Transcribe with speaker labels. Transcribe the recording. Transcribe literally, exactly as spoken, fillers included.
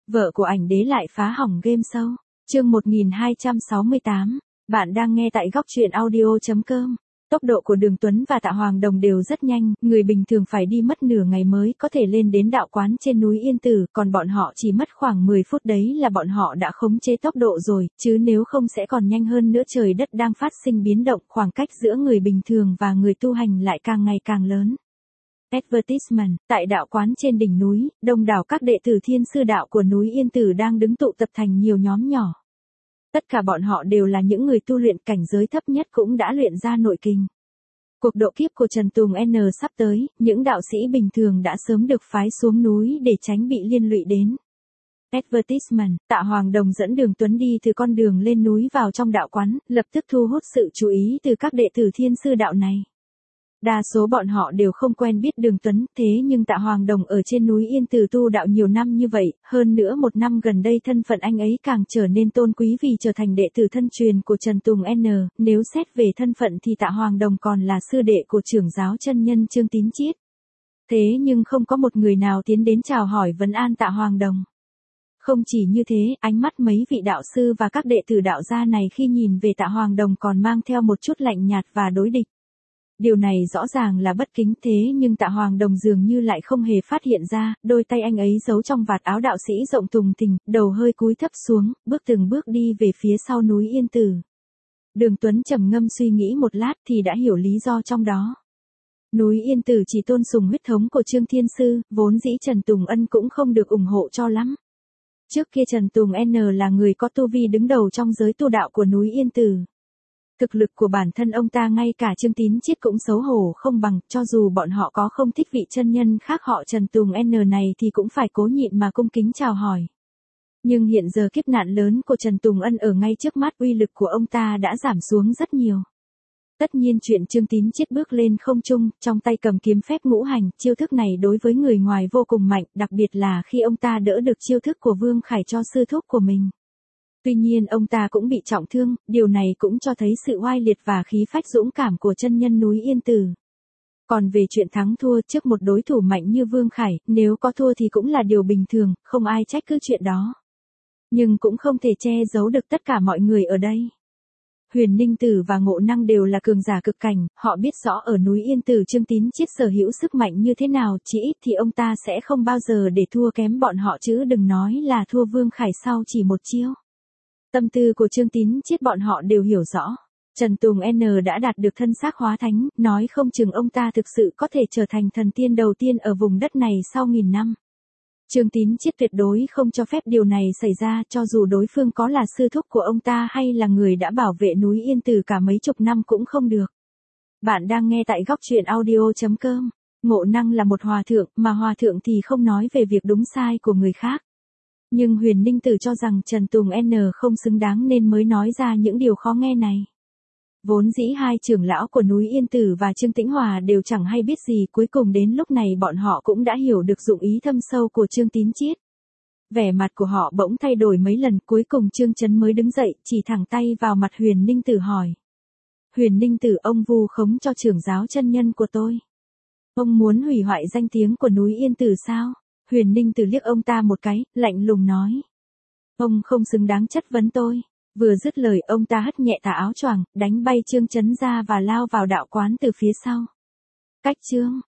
Speaker 1: Vợ của ảnh đế lại phá hỏng game show. Chương một nghìn hai trăm sáu mươi tám. Bạn đang nghe tại góc truyện audio chấm com. Tốc độ của Đường Tuấn và Tạ Hoàng Đồng đều rất nhanh, người bình thường phải đi mất nửa ngày mới có thể lên đến đạo quán trên núi Yên Tử, còn bọn họ chỉ mất khoảng mười phút đấy là bọn họ đã khống chế tốc độ rồi, chứ nếu không sẽ còn nhanh hơn nữa. Trời đất đang phát sinh biến động, khoảng cách giữa người bình thường và người tu hành lại càng ngày càng lớn. Advertisement, tại đạo quán trên đỉnh núi, đông đảo các đệ tử Thiên Sư Đạo của núi Yên Tử đang đứng tụ tập thành nhiều nhóm nhỏ. Tất cả bọn họ đều là những người tu luyện cảnh giới thấp nhất cũng đã luyện ra nội kình. Cuộc độ kiếp của Trần Tùng N sắp tới, những đạo sĩ bình thường đã sớm được phái xuống núi để tránh bị liên lụy đến. Advertisement, Tạ Hoàng Đồng dẫn Đường Tuấn đi từ con đường lên núi vào trong đạo quán, lập tức thu hút sự chú ý từ các đệ tử Thiên Sư Đạo này. Đa số bọn họ đều không quen biết Đường Tuấn, thế nhưng Tạ Hoàng Đồng ở trên núi Yên Tử tu đạo nhiều năm như vậy, hơn nữa một năm gần đây thân phận anh ấy càng trở nên tôn quý vì trở thành đệ tử thân truyền của Trần Tùng N, nếu xét về thân phận thì Tạ Hoàng Đồng còn là sư đệ của trưởng giáo chân nhân Trương Tín Chiết. Thế nhưng không có một người nào tiến đến chào hỏi vấn an Tạ Hoàng Đồng. Không chỉ như thế, ánh mắt mấy vị đạo sư và các đệ tử đạo gia này khi nhìn về Tạ Hoàng Đồng còn mang theo một chút lạnh nhạt và đối địch. Điều này rõ ràng là bất kính, thế nhưng Tạ Hoàng Đồng dường như lại không hề phát hiện ra, đôi tay anh ấy giấu trong vạt áo đạo sĩ rộng thùng thình, đầu hơi cúi thấp xuống, bước từng bước đi về phía sau núi Yên Tử. Đường Tuấn trầm ngâm suy nghĩ một lát thì đã hiểu lý do trong đó. Núi Yên Tử chỉ tôn sùng huyết thống của Trương Thiên Sư, vốn dĩ Trần Tùng Ân cũng không được ủng hộ cho lắm. Trước kia Trần Tùng N là người có tu vi đứng đầu trong giới tu đạo của núi Yên Tử. Thực lực của bản thân ông ta ngay cả Trương Tín Chiết cũng xấu hổ không bằng, cho dù bọn họ có không thích vị chân nhân khác họ Trần Tùng N này thì cũng phải cố nhịn mà cung kính chào hỏi. Nhưng hiện giờ kiếp nạn lớn của Trần Tùng Ân ở ngay trước mắt, uy lực của ông ta đã giảm xuống rất nhiều. Tất nhiên chuyện Trương Tín Chiết bước lên không trung, trong tay cầm kiếm phép ngũ hành, chiêu thức này đối với người ngoài vô cùng mạnh, đặc biệt là khi ông ta đỡ được chiêu thức của Vương Khải cho sư thúc của mình. Tuy nhiên ông ta cũng bị trọng thương, điều này cũng cho thấy sự oai liệt và khí phách dũng cảm của chân nhân núi Yên Tử. Còn về chuyện thắng thua trước một đối thủ mạnh như Vương Khải, nếu có thua thì cũng là điều bình thường, không ai trách cứ chuyện đó. Nhưng cũng không thể che giấu được tất cả mọi người ở đây. Huyền Ninh Tử và Ngộ Năng đều là cường giả cực cảnh, họ biết rõ ở núi Yên Tử Trương Tín Chiết sở hữu sức mạnh như thế nào, chỉ ít thì ông ta sẽ không bao giờ để thua kém bọn họ chứ đừng nói là thua Vương Khải sau chỉ một chiêu. Tâm tư của Trương Tín Chiết bọn họ đều hiểu rõ. Trần Tùng N đã đạt được thân xác hóa thánh, nói không chừng ông ta thực sự có thể trở thành thần tiên đầu tiên ở vùng đất này sau nghìn năm. Trương Tín Chiết tuyệt đối không cho phép điều này xảy ra, cho dù đối phương có là sư thúc của ông ta hay là người đã bảo vệ núi Yên Tử cả mấy chục năm cũng không được. Bạn đang nghe tại góc truyện audio chấm com. Ngộ Năng là một hòa thượng, mà hòa thượng thì không nói về việc đúng sai của người khác. Nhưng Huyền Ninh Tử cho rằng Trần Tùng N không xứng đáng nên mới nói ra những điều khó nghe này. Vốn dĩ hai trưởng lão của núi Yên Tử và Trương Tĩnh Hòa đều chẳng hay biết gì, cuối cùng đến lúc này bọn họ cũng đã hiểu được dụng ý thâm sâu của Trương Tín Chiết. Vẻ mặt của họ bỗng thay đổi mấy lần, cuối cùng Trương Chấn mới đứng dậy, chỉ thẳng tay vào mặt Huyền Ninh Tử hỏi. Huyền Ninh Tử, ông vu khống cho trưởng giáo chân nhân của tôi. Ông muốn hủy hoại danh tiếng của núi Yên Tử sao? Huyền Ninh Tử liếc ông ta một cái, lạnh lùng nói. Ông không xứng đáng chất vấn tôi. Vừa dứt lời ông ta hất nhẹ tà áo choàng, đánh bay Trương Chấn ra và lao vào đạo quán từ phía sau. Cách Trương,